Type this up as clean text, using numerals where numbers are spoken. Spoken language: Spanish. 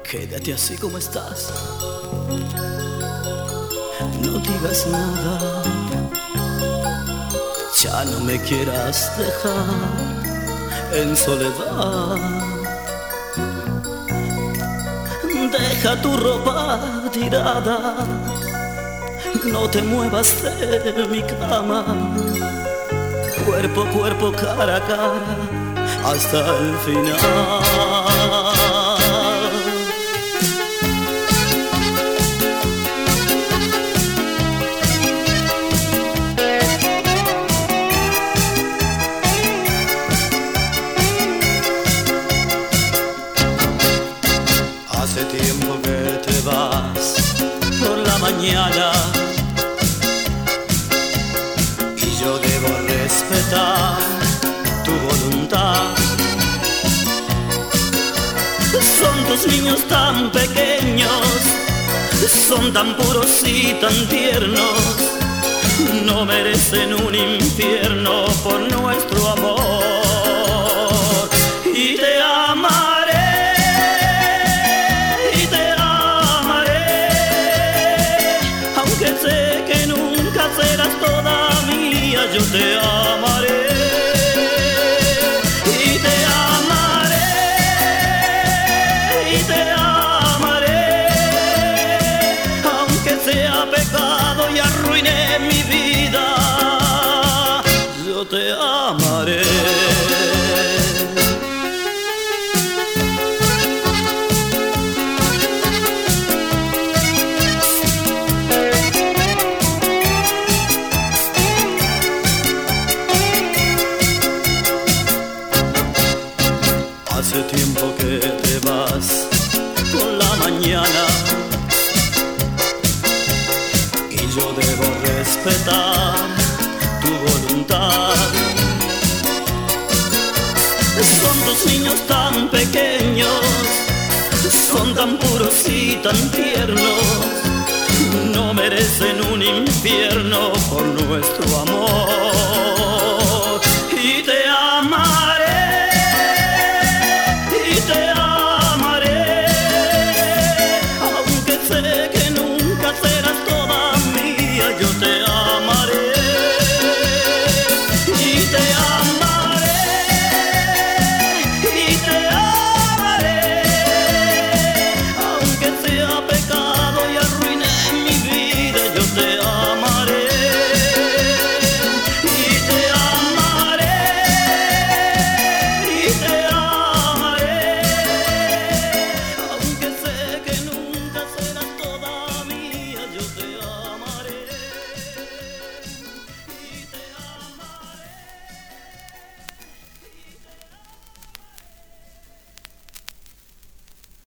Quédate así como estás, no digas nada, ya no me quieras dejar en soledad. Deja tu ropa tirada, no te muevas de mi cama, cuerpo a cuerpo, cara a cara, hasta el final. Hace tiempo que te vas por la mañana y yo debo respetar tu voluntad. Son tus niños tan pequeños, son tan puros y tan tiernos, no merecen un infierno por nuestro amor. Y te amaré, aunque sé que nunca serás toda mía, yo te amaré. Y te amaré, y te amaré, aunque sea pecado y arruiné mi vida, yo te amaré. Hace tiempo que te vas por la mañana y yo debo respetar tu voluntad. Son tus niños tan pequeños, son tan puros y tan tiernos, no merecen un infierno por nuestro amor.